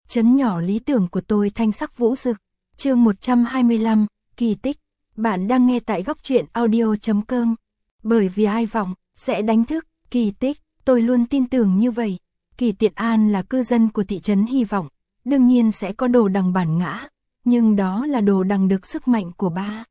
Trấn nhỏ lý tưởng của tôi thanh sắc vũ rực. Chương 125, kỳ tích. Bạn đang nghe tại góc truyện audio.com. Bởi vì ai vọng sẽ đánh thức kỳ tích, tôi luôn tin tưởng như vậy. Kỳ Tiện An là cư dân của thị trấn hy vọng, đương nhiên sẽ có đồ đằng bản ngã, nhưng đó là đồ đằng được sức mạnh của ba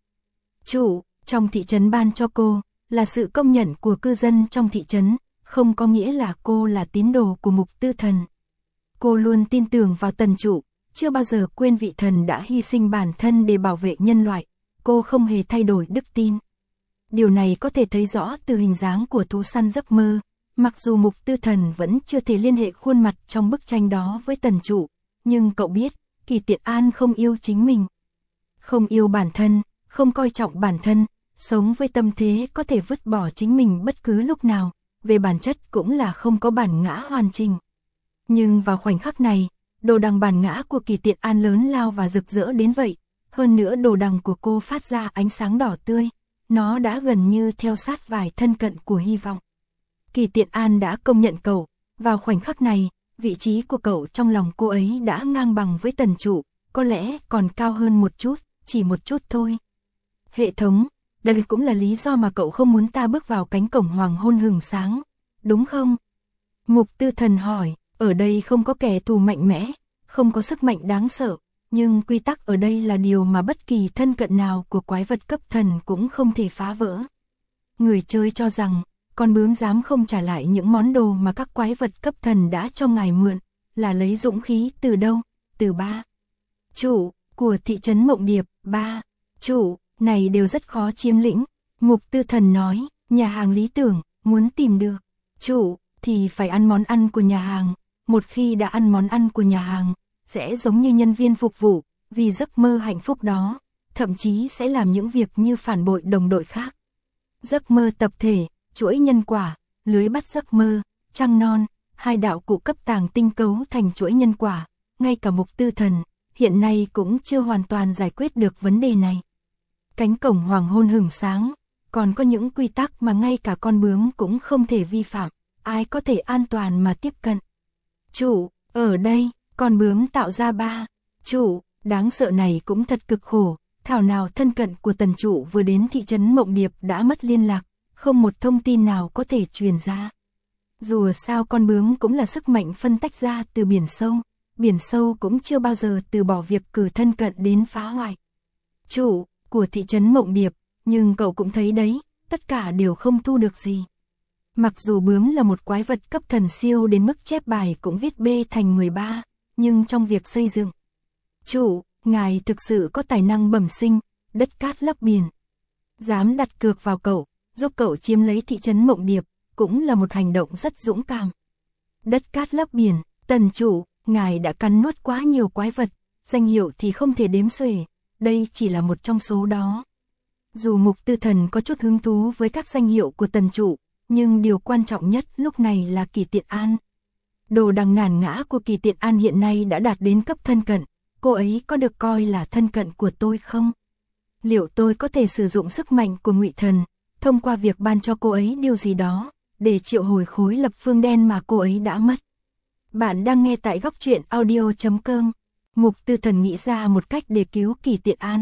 chủ trong thị trấn ban cho cô, là sự công nhận của cư dân trong thị trấn, không có nghĩa là cô là tín đồ của Mục Tư Thần. Cô luôn tin tưởng vào Tần chủ, chưa bao giờ quên vị thần đã hy sinh bản thân để bảo vệ nhân loại, cô không hề thay đổi đức tin. Điều này có thể thấy rõ từ hình dáng của thú săn giấc mơ, mặc dù Mục Tư Thần vẫn chưa thể liên hệ khuôn mặt trong bức tranh đó với Tần chủ, nhưng cậu biết, Kỳ Tiện An không yêu chính mình. Không yêu bản thân, không coi trọng bản thân, sống với tâm thế có thể vứt bỏ chính mình bất cứ lúc nào, về bản chất cũng là không có bản ngã hoàn chỉnh. Nhưng vào khoảnh khắc này, đồ đằng bản ngã của Kỳ Tiện An lớn lao và rực rỡ đến vậy, hơn nữa đồ đằng của cô phát ra ánh sáng đỏ tươi, nó đã gần như theo sát vài thân cận của hy vọng. Kỳ Tiện An đã công nhận cậu, vào khoảnh khắc này, vị trí của cậu trong lòng cô ấy đã ngang bằng với Tần chủ, có lẽ còn cao hơn một chút, chỉ một chút thôi. Hệ thống, đây cũng là lý do mà cậu không muốn ta bước vào cánh cổng hoàng hôn hừng sáng, đúng không? Mục Tư Thần hỏi, ở đây không có kẻ thù mạnh mẽ, không có sức mạnh đáng sợ, nhưng quy tắc ở đây là điều mà bất kỳ thân cận nào của quái vật cấp thần cũng không thể phá vỡ. Người chơi cho rằng, con bướm dám không trả lại những món đồ mà các quái vật cấp thần đã cho ngài mượn, là lấy dũng khí từ đâu? Từ ba chủ của thị trấn Mộng Điệp. Ba chủ này đều rất khó chiếm lĩnh. Mục Tư Thần nói, nhà hàng lý tưởng, muốn tìm được chủ thì phải ăn món ăn của nhà hàng. Một khi đã ăn món ăn của nhà hàng, sẽ giống như nhân viên phục vụ, vì giấc mơ hạnh phúc đó, thậm chí sẽ làm những việc như phản bội đồng đội khác. Giấc mơ tập thể, chuỗi nhân quả, lưới bắt giấc mơ, trăng non, hai đạo cụ cấp tàng tinh cấu thành chuỗi nhân quả, ngay cả Mục Tư Thần, hiện nay cũng chưa hoàn toàn giải quyết được vấn đề này. Cánh cổng hoàng hôn hừng sáng, còn có những quy tắc mà ngay cả con bướm cũng không thể vi phạm, ai có thể an toàn mà tiếp cận. Chủ, ở đây, con bướm tạo ra ba chủ, đáng sợ này cũng thật cực khổ, thảo nào thân cận của Tần chủ vừa đến thị trấn Mộng Điệp đã mất liên lạc, không một thông tin nào có thể truyền ra. Dù sao con bướm cũng là sức mạnh phân tách ra từ biển sâu cũng chưa bao giờ từ bỏ việc cử thân cận đến phá hoại. Chủ của thị trấn Mộng Điệp, nhưng cậu cũng thấy đấy, tất cả đều không thu được gì. Mặc dù bướm là một quái vật cấp thần siêu đến mức chép bài cũng viết B thành 13, nhưng trong việc xây dựng, chủ, ngài thực sự có tài năng bẩm sinh, đất cát lấp biển. Dám đặt cược vào cậu, giúp cậu chiếm lấy thị trấn Mộng Điệp, cũng là một hành động rất dũng cảm. Đất cát lấp biển, Tần chủ, ngài đã cắn nuốt quá nhiều quái vật, danh hiệu thì không thể đếm xuể, đây chỉ là một trong số đó. Dù Mục Tư Thần có chút hứng thú với các danh hiệu của Tần chủ, nhưng điều quan trọng nhất lúc này là Kỳ Tiện An. Đồ đằng nản ngã của Kỳ Tiện An hiện nay đã đạt đến cấp thân cận, cô ấy có được coi là thân cận của tôi không? Liệu tôi có thể sử dụng sức mạnh của Ngụy Thần, thông qua việc ban cho cô ấy điều gì đó, để triệu hồi khối lập phương đen mà cô ấy đã mất? Bạn đang nghe tại góc truyện audio.com. Mục Tư Thần nghĩ ra một cách để cứu Kỳ Tiện An.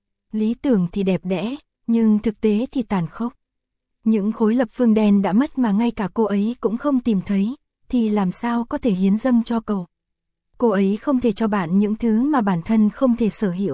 Lý tưởng thì đẹp đẽ, nhưng thực tế thì tàn khốc. Những khối lập phương đen đã mất mà ngay cả cô ấy cũng không tìm thấy, thì làm sao có thể hiến dâng cho cậu? Cô ấy không thể cho bạn những thứ mà bản thân không thể sở hữu.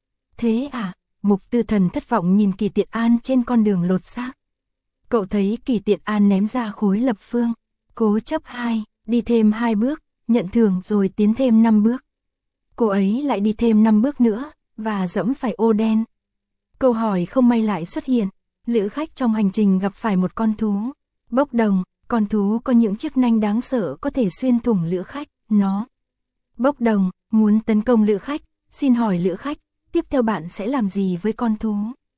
Thế à? Mục Tư Thần thất vọng nhìn Kỳ Tiện An trên con đường lột xác. Cậu thấy Kỳ Tiện An ném ra khối lập phương, cố chấp 2, đi thêm 2 bước, nhận thưởng rồi tiến thêm 5 bước. Cô ấy lại đi thêm 5 bước nữa, và dẫm phải ô đen. Câu hỏi không may lại xuất hiện, lữ khách trong hành trình gặp phải một con thú. Bốc đồng, con thú có những chiếc nanh đáng sợ có thể xuyên thủng lữ khách, nó. Bốc đồng, muốn tấn công lữ khách, xin hỏi lữ khách, tiếp theo bạn sẽ làm gì với con thú?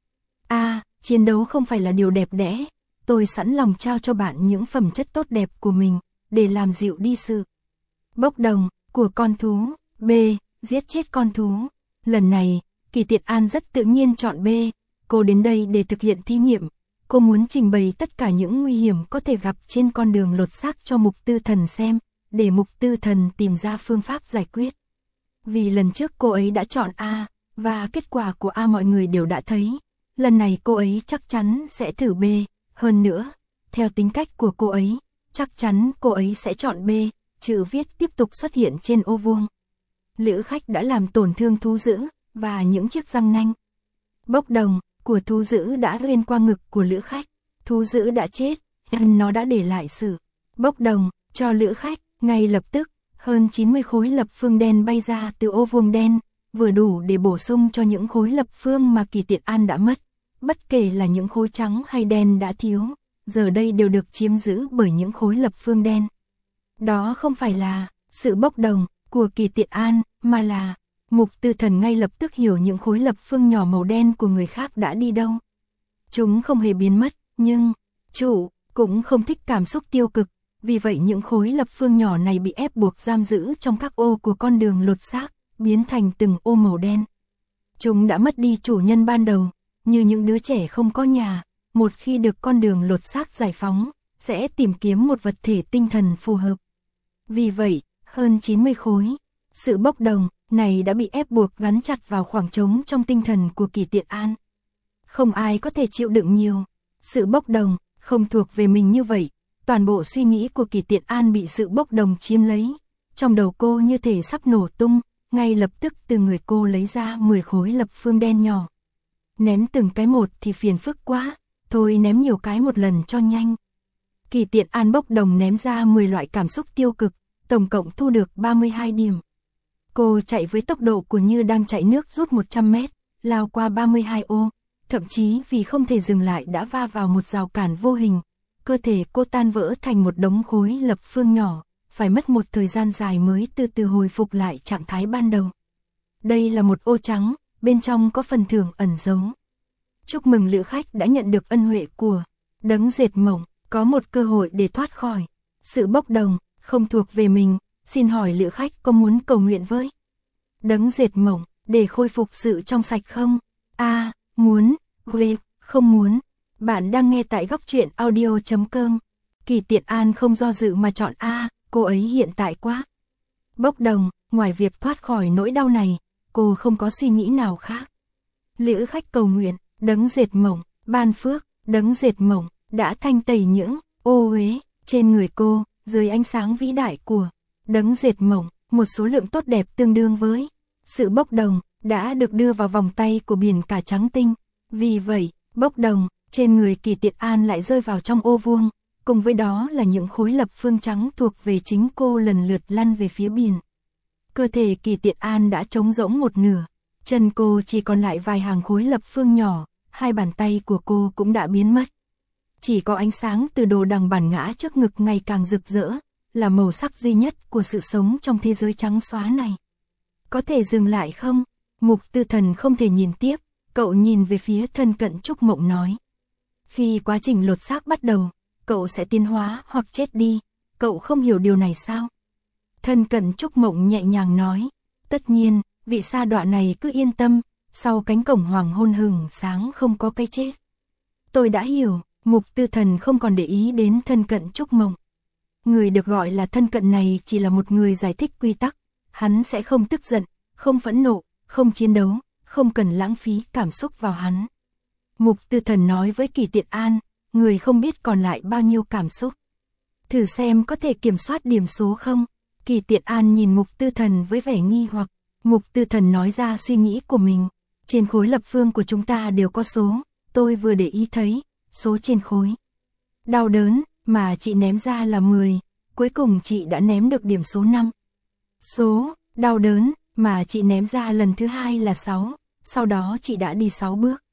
Chiến đấu không phải là điều đẹp đẽ, tôi sẵn lòng trao cho bạn những phẩm chất tốt đẹp của mình, để làm dịu đi sự bốc đồng của con thú. B. Giết chết con thú. Lần này, Kỳ Tiện An rất tự nhiên chọn B, cô đến đây để thực hiện thí nghiệm, cô muốn trình bày tất cả những nguy hiểm có thể gặp trên con đường lột xác cho Mục Tư Thần xem, để Mục Tư Thần tìm ra phương pháp giải quyết. vì lần trước cô ấy đã chọn A, và kết quả của A mọi người đều đã thấy. Lần này cô ấy chắc chắn sẽ thử B, hơn nữa, theo tính cách của cô ấy, chắc chắn cô ấy sẽ chọn B, chữ viết tiếp tục xuất hiện trên ô vuông. Lữ khách đã làm tổn thương thú dữ, và những chiếc răng nanh. Bốc đồng của thú dữ đã xuyên qua ngực của lữ khách. Thú dữ đã chết, nó đã để lại sự bốc đồng cho lữ khách. Ngay lập tức, hơn 90 khối lập phương đen bay ra từ ô vuông đen, vừa đủ để bổ sung cho những khối lập phương mà Kỳ Tiện An đã mất. Bất kể là những khối trắng hay đen đã thiếu, giờ đây đều được chiếm giữ bởi những khối lập phương đen. Đó không phải là sự bốc đồng của Kỳ Tiện An, mà là Mục Tư Thần ngay lập tức hiểu những khối lập phương nhỏ màu đen của người khác đã đi đâu. Chúng không hề biến mất, nhưng chủ cũng không thích cảm xúc tiêu cực, vì vậy những khối lập phương nhỏ này bị ép buộc giam giữ trong các ô của con đường lột xác, biến thành từng ô màu đen. Chúng đã mất đi chủ nhân ban đầu, như những đứa trẻ không có nhà, một khi được con đường lột xác giải phóng, sẽ tìm kiếm một vật thể tinh thần phù hợp. Vì vậy, hơn 90 khối, sự bốc đồng này đã bị ép buộc gắn chặt vào khoảng trống trong tinh thần của Kỳ Tiện An. Không ai có thể chịu đựng nhiều. Sự bốc đồng không thuộc về mình như vậy. Toàn bộ suy nghĩ của Kỳ Tiện An bị sự bốc đồng chiếm lấy. Trong đầu cô như thể sắp nổ tung, ngay lập tức từ người cô lấy ra 10 khối lập phương đen nhỏ. Ném từng cái một thì phiền phức quá, thôi ném nhiều cái một lần cho nhanh. Kỳ Tiện An bốc đồng ném ra 10 loại cảm xúc tiêu cực, tổng cộng thu được 32 điểm. Cô chạy với tốc độ của như đang chạy nước rút 100 mét, lao qua 32 ô, thậm chí vì không thể dừng lại đã va vào một rào cản vô hình. Cơ thể cô tan vỡ thành một đống khối lập phương nhỏ, phải mất một thời gian dài mới từ từ hồi phục lại trạng thái ban đầu. Đây là một ô trắng, bên trong có phần thưởng ẩn giấu. Chúc mừng lữ khách đã nhận được ân huệ của Đấng Dệt Mộng, có một cơ hội để thoát khỏi sự bốc đồng, không thuộc về mình. Xin hỏi lữ khách có muốn cầu nguyện với Đấng Dệt Mộng để khôi phục sự trong sạch không? A. Muốn. B. Không muốn. Bạn đang nghe tại Góc Truyện Audio.com. Kỳ Tiện An không do dự mà chọn A, cô ấy hiện tại quá bốc đồng, ngoài việc thoát khỏi nỗi đau này, cô không có suy nghĩ nào khác. Lữ khách cầu nguyện, Đấng Dệt Mộng, ban phước, Đấng Dệt Mộng đã thanh tẩy những ô uế trên người cô, dưới ánh sáng vĩ đại của Đấng Dệt Mộng, một số lượng tốt đẹp tương đương với sự bốc đồng đã được đưa vào vòng tay của biển cả trắng tinh. Vì vậy, bốc đồng trên người Kỳ Tiện An lại rơi vào trong ô vuông, cùng với đó là những khối lập phương trắng thuộc về chính cô lần lượt lăn về phía biển. Cơ thể Kỳ Tiện An đã trống rỗng một nửa, chân cô chỉ còn lại vài hàng khối lập phương nhỏ, hai bàn tay của cô cũng đã biến mất. Chỉ có ánh sáng từ đồ đằng bản ngã trước ngực ngày càng rực rỡ, là màu sắc duy nhất của sự sống trong thế giới trắng xóa này. Có thể dừng lại không? Mục Tư Thần không thể nhìn tiếp, cậu nhìn về phía thân cận Trúc Mộng nói. Khi quá trình lột xác bắt đầu, cậu sẽ tiến hóa hoặc chết đi, cậu không hiểu điều này sao? Thân cận Trúc Mộng nhẹ nhàng nói, tất nhiên, vị sa đọa này cứ yên tâm, sau cánh cổng hoàng hôn hừng sáng không có cái chết. Tôi đã hiểu, Mục Tư Thần không còn để ý đến thân cận Trúc Mộng. Người được gọi là thân cận này chỉ là một người giải thích quy tắc, hắn sẽ không tức giận, không phẫn nộ, không chiến đấu, không cần lãng phí cảm xúc vào hắn. Mục Tư Thần nói với Kỳ Tiện An, người không biết còn lại bao nhiêu cảm xúc. Thử xem có thể kiểm soát điểm số không? Kỳ Tiện An nhìn Mục Tư Thần với vẻ nghi hoặc. Mục Tư Thần nói ra suy nghĩ của mình. Trên khối lập phương của chúng ta đều có số, tôi vừa để ý thấy, số trên khối đau đớn mà chị ném ra là 10, cuối cùng chị đã ném được điểm số 5. Số đau đớn mà chị ném ra lần thứ hai là 6, sau đó chị đã đi 6 bước.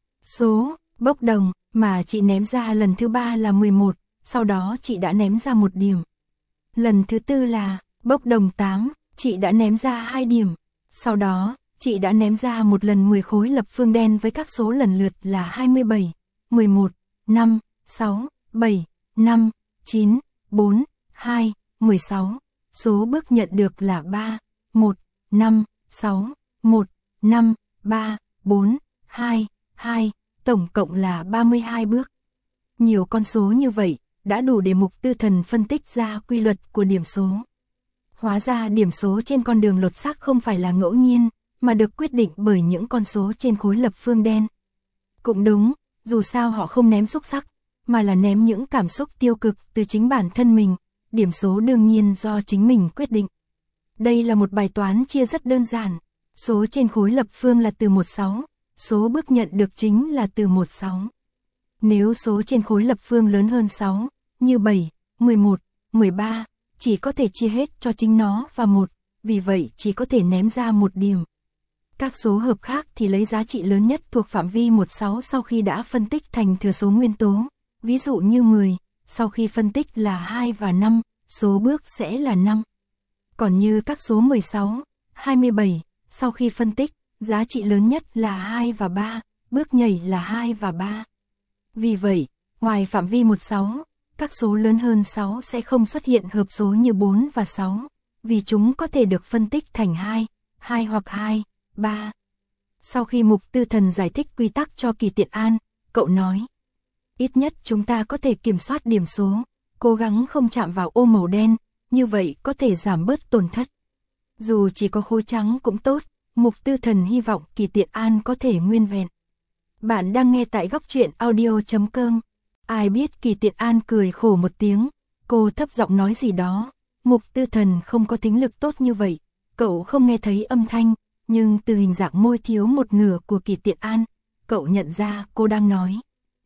Số bốc đồng mà chị ném ra lần thứ 3 là 11, sau đó chị đã ném ra 1 điểm. Lần thứ 4 là bốc đồng 8, chị đã ném ra 2 điểm. Sau đó, chị đã ném ra một lần 10 khối lập phương đen với các số lần lượt là 27, 11, 5, 6, 7, 5, 9, 4, 2, 16. Số bước nhận được là 3, 1, 5, 6, 1, 5, 3, 4, 2, 2, tổng cộng là 32 bước. Nhiều con số như vậy đã đủ để Mục Tư Thần phân tích ra quy luật của điểm số. Hóa ra điểm số trên con đường lột xác không phải là ngẫu nhiên, mà được quyết định bởi những con số trên khối lập phương đen. Cũng đúng, dù sao họ không ném xúc xắc, mà là ném những cảm xúc tiêu cực từ chính bản thân mình, điểm số đương nhiên do chính mình quyết định. Đây là một bài toán chia rất đơn giản, số trên khối lập phương là từ 16, số bước nhận được chính là từ 16. Nếu số trên khối lập phương lớn hơn 6, như 7, 11, 13, chỉ có thể chia hết cho chính nó và 1, vì vậy chỉ có thể ném ra một điểm. Các số hợp khác thì lấy giá trị lớn nhất thuộc phạm vi 16 sau khi đã phân tích thành thừa số nguyên tố, ví dụ như 10, sau khi phân tích là 2 và 5, số bước sẽ là 5. Còn như các số 16, 27, sau khi phân tích, giá trị lớn nhất là 2 và 3, bước nhảy là 2 và 3. Vì vậy, ngoài phạm vi 16, các số lớn hơn 6 sẽ không xuất hiện hợp số như 4 và 6, vì chúng có thể được phân tích thành 2, 2 hoặc 2, 3. Sau khi Mục Tư Thần giải thích quy tắc cho Kỳ Tiện An, cậu nói: ít nhất chúng ta có thể kiểm soát điểm số, cố gắng không chạm vào ô màu đen, như vậy có thể giảm bớt tổn thất. Dù chỉ có khối trắng cũng tốt, Mục Tư Thần hy vọng Kỳ Tiện An có thể nguyên vẹn. Bạn đang nghe tại góc truyện audio.com. Ai biết Kỳ Tiện An cười khổ một tiếng, cô thấp giọng nói gì đó. Mục Tư Thần không có tính lực tốt như vậy, cậu không nghe thấy âm thanh, nhưng từ hình dạng môi thiếu một nửa của Kỳ Tiện An, cậu nhận ra cô đang nói: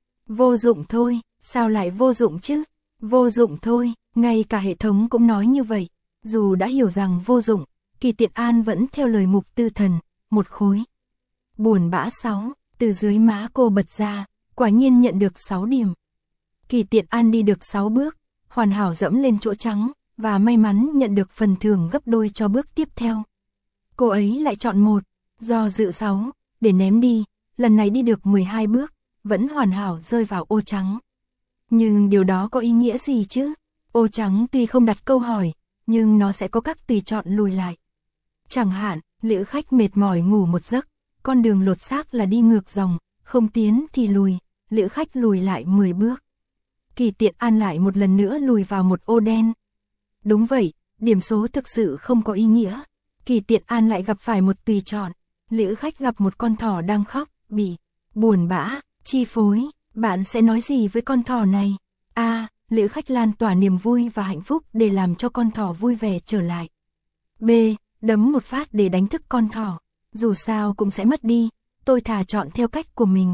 vô dụng thôi, sao lại vô dụng chứ? Vô dụng thôi, ngay cả hệ thống cũng nói như vậy. Dù đã hiểu rằng vô dụng, Kỳ Tiện An vẫn theo lời Mục Tư Thần, một khối. Buồn bã 6, từ dưới má cô bật ra, quả nhiên nhận được 6 điểm. Kỳ Tiện An đi được 6 bước, hoàn hảo dẫm lên chỗ trắng, và may mắn nhận được phần thưởng gấp đôi cho bước tiếp theo. Cô ấy lại chọn 1, do dự 6, để ném đi, lần này đi được 12 bước, vẫn hoàn hảo rơi vào ô trắng. Nhưng điều đó có ý nghĩa gì chứ? Ô trắng tuy không đặt câu hỏi, nhưng nó sẽ có các tùy chọn lùi lại. Chẳng hạn, lữ khách mệt mỏi ngủ một giấc, con đường lột xác là đi ngược dòng, không tiến thì lùi, lữ khách lùi lại 10 bước. Kỳ Tiện An lại một lần nữa lùi vào một ô đen. Đúng vậy, điểm số thực sự không có ý nghĩa. Kỳ Tiện An lại gặp phải một tùy chọn, lữ khách gặp một con thỏ đang khóc, bị buồn bã chi phối, bạn sẽ nói gì với con thỏ này? A. Lữ khách lan tỏa niềm vui và hạnh phúc để làm cho con thỏ vui vẻ trở lại. B. Đấm một phát để đánh thức con thỏ, dù sao cũng sẽ mất đi, tôi thà chọn theo cách của mình.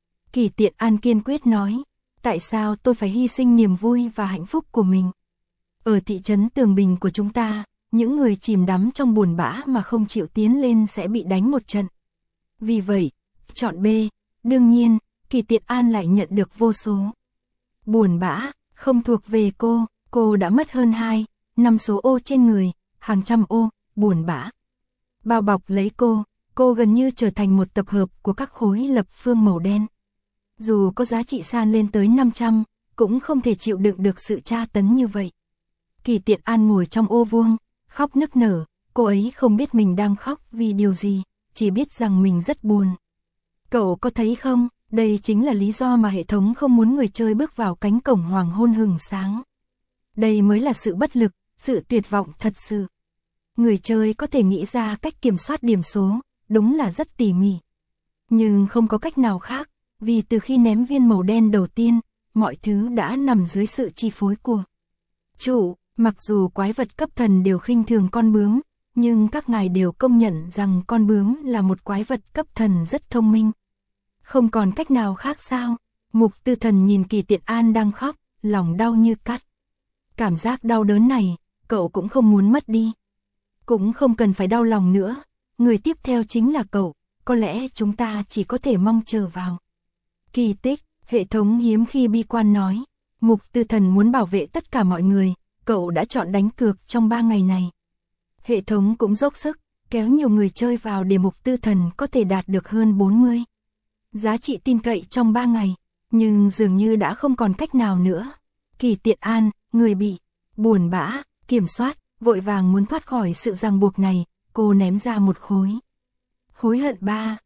Kỳ Tiện An kiên quyết nói: tại sao tôi phải hy sinh niềm vui và hạnh phúc của mình? Ở thị trấn Tường Bình của chúng ta, những người chìm đắm trong buồn bã mà không chịu tiến lên sẽ bị đánh một trận. Vì vậy, chọn B. Đương nhiên, Kỳ Tiện An lại nhận được vô số. Buồn bã, không thuộc về cô đã mất hơn 5 số ô trên người, hàng trăm ô, buồn bã. Bao bọc lấy cô gần như trở thành một tập hợp của các khối lập phương màu đen. Dù có giá trị san lên tới 500, cũng không thể chịu đựng được sự tra tấn như vậy. Kỳ Tiện An ngồi trong ô vuông, khóc nức nở, cô ấy không biết mình đang khóc vì điều gì, chỉ biết rằng mình rất buồn. Cậu có thấy không, đây chính là lý do mà hệ thống không muốn người chơi bước vào cánh cổng hoàng hôn hừng sáng. Đây mới là sự bất lực, sự tuyệt vọng thật sự. Người chơi có thể nghĩ ra cách kiểm soát điểm số, đúng là rất tỉ mỉ. Nhưng không có cách nào khác, vì từ khi ném viên màu đen đầu tiên, mọi thứ đã nằm dưới sự chi phối của chủ. Mặc dù quái vật cấp thần đều khinh thường con bướm, nhưng các ngài đều công nhận rằng con bướm là một quái vật cấp thần rất thông minh. Không còn cách nào khác sao? Mục Tư Thần nhìn Kỳ Tiện An đang khóc, lòng đau như cắt. Cảm giác đau đớn này, cậu cũng không muốn mất đi. Cũng không cần phải đau lòng nữa, người tiếp theo chính là cậu, có lẽ chúng ta chỉ có thể mong chờ vào kỳ tích. Hệ thống hiếm khi bi quan nói, Mục Tư Thần muốn bảo vệ tất cả mọi người, cậu đã chọn đánh cược trong 3 ngày này. Hệ thống cũng dốc sức, kéo nhiều người chơi vào để Mục Tư Thần có thể đạt được hơn 40. Giá trị tin cậy trong 3 ngày, nhưng dường như đã không còn cách nào nữa. Kỳ Tiện An, người bị buồn bã, kiểm soát, vội vàng muốn thoát khỏi sự ràng buộc này, cô ném ra một khối. Hối hận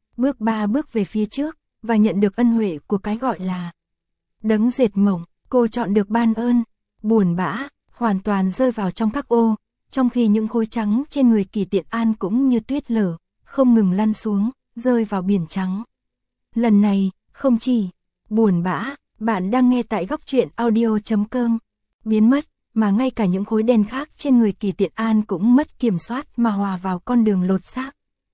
3 bước về phía trước, và nhận được ân huệ của cái gọi là đấng dệt mộng, cô chọn được ban ơn. Buồn bã, hoàn toàn rơi vào trong các ô, trong khi những khối trắng trên người Kỳ Tiện An cũng như tuyết lở, không ngừng lăn xuống, rơi vào biển trắng. Lần này, không chỉ buồn bã, bạn đang nghe tại góc truyện audio.com, biến mất, mà ngay cả những khối đen khác trên người Kỳ Tiện An cũng mất kiểm soát mà hòa vào con đường lột xác.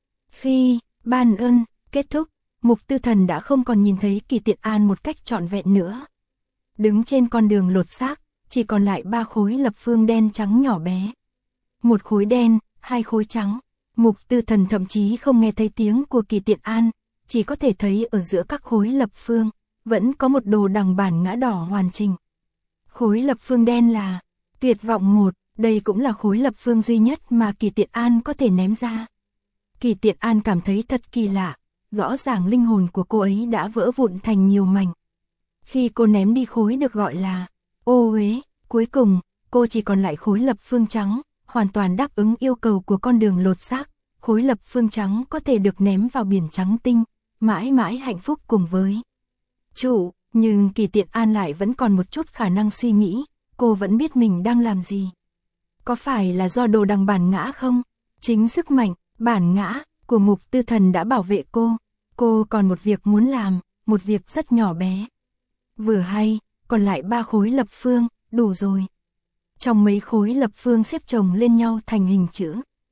Khi ban ơn kết thúc, Mục Tư Thần đã không còn nhìn thấy Kỳ Tiện An một cách trọn vẹn nữa. Đứng trên con đường lột xác, chỉ còn lại 3 khối lập phương đen trắng nhỏ bé. Một khối đen, 2 khối trắng. Mục Tư Thần thậm chí không nghe thấy tiếng của Kỳ Tiện An, chỉ có thể thấy ở giữa các khối lập phương, vẫn có một đồ đằng bản ngã đỏ hoàn chỉnh. Khối lập phương đen là tuyệt vọng 1, đây cũng là khối lập phương duy nhất mà Kỳ Tiện An có thể ném ra. Kỳ Tiện An cảm thấy thật kỳ lạ, rõ ràng linh hồn của cô ấy đã vỡ vụn thành nhiều mảnh. Khi cô ném đi khối được gọi là ô uế, cuối cùng, cô chỉ còn lại khối lập phương trắng, hoàn toàn đáp ứng yêu cầu của con đường lột xác. Khối lập phương trắng có thể được ném vào biển trắng tinh, mãi mãi hạnh phúc cùng với chủ. Nhưng Kỳ Tiện An lại vẫn còn một chút khả năng suy nghĩ, cô vẫn biết mình đang làm gì. Có phải là do đồ đằng bản ngã không? Chính sức mạnh, bản ngã của Mục Tư Thần đã bảo vệ cô còn một việc muốn làm, một việc rất nhỏ bé. Vừa hay, còn lại 3 khối lập phương, đủ rồi. Trong mấy khối lập phương xếp chồng lên nhau thành hình chữ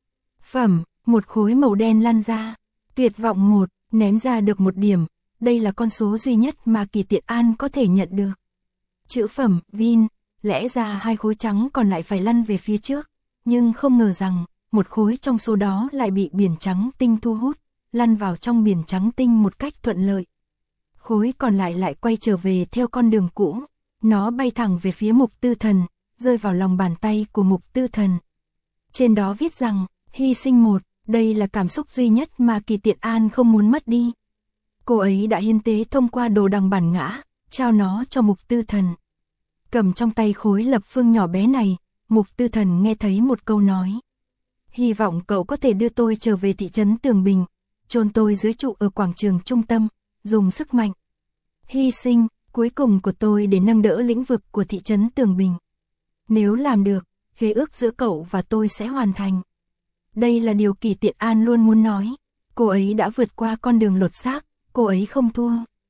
phẩm, một khối màu đen lăn ra. Tuyệt vọng 1, ném ra được 1 điểm, đây là con số duy nhất mà Kỳ Tiện An có thể nhận được. Chữ phẩm, Vin, lẽ ra 2 khối trắng còn lại phải lăn về phía trước, nhưng không ngờ rằng, một khối trong số đó lại bị biển trắng tinh thu hút, lăn vào trong biển trắng tinh một cách thuận lợi. Khối còn lại quay trở về theo con đường cũ, nó bay thẳng về phía Mục Tư Thần, rơi vào lòng bàn tay của Mục Tư Thần. Trên đó viết rằng, hy sinh 1, đây là cảm xúc duy nhất mà Kỳ Tiện An không muốn mất đi. Cô ấy đã hiến tế thông qua đồ đằng bản ngã, trao nó cho Mục Tư Thần. Cầm trong tay khối lập phương nhỏ bé này, Mục Tư Thần nghe thấy một câu nói. Hy vọng cậu có thể đưa tôi trở về thị trấn Tường Bình, chôn tôi dưới trụ ở quảng trường trung tâm, dùng sức mạnh hy sinh cuối cùng của tôi để nâng đỡ lĩnh vực của thị trấn Tường Bình. Nếu làm được, khế ước giữa cậu và tôi sẽ hoàn thành. Đây là điều Kỳ Tiện An luôn muốn nói. Cô ấy đã vượt qua con đường lột xác, cô ấy không thua.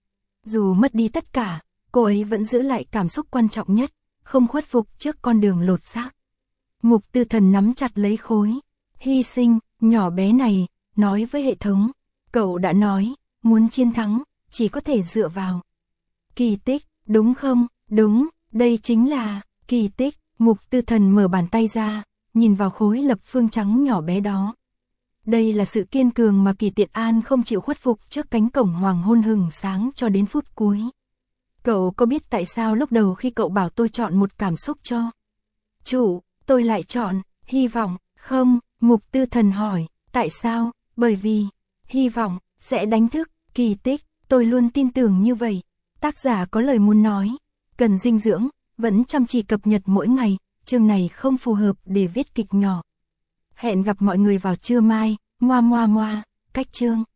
Dù mất đi tất cả, cô ấy vẫn giữ lại cảm xúc quan trọng nhất, không khuất phục trước con đường lột xác. Mục Tư Thần nắm chặt lấy khối hy sinh nhỏ bé này, nói với hệ thống. Cậu đã nói, muốn chiến thắng, chỉ có thể dựa vào kỳ tích, đúng không? Đúng, đây chính là kỳ tích. Mục Tư Thần mở bàn tay ra, nhìn vào khối lập phương trắng nhỏ bé đó. Đây là sự kiên cường mà Kỳ Tiện An không chịu khuất phục trước cánh cổng hoàng hôn hừng sáng cho đến phút cuối. Cậu có biết tại sao lúc đầu khi cậu bảo tôi chọn một cảm xúc cho chủ, tôi lại chọn hy vọng, không? Mục Tư Thần hỏi, tại sao? Bởi vì hy vọng sẽ đánh thức kỳ tích, tôi luôn tin tưởng như vậy. Tác giả có lời muốn nói, cần dinh dưỡng, vẫn chăm chỉ cập nhật mỗi ngày, chương này không phù hợp để viết kịch nhỏ. Hẹn gặp mọi người vào trưa mai, cách chương.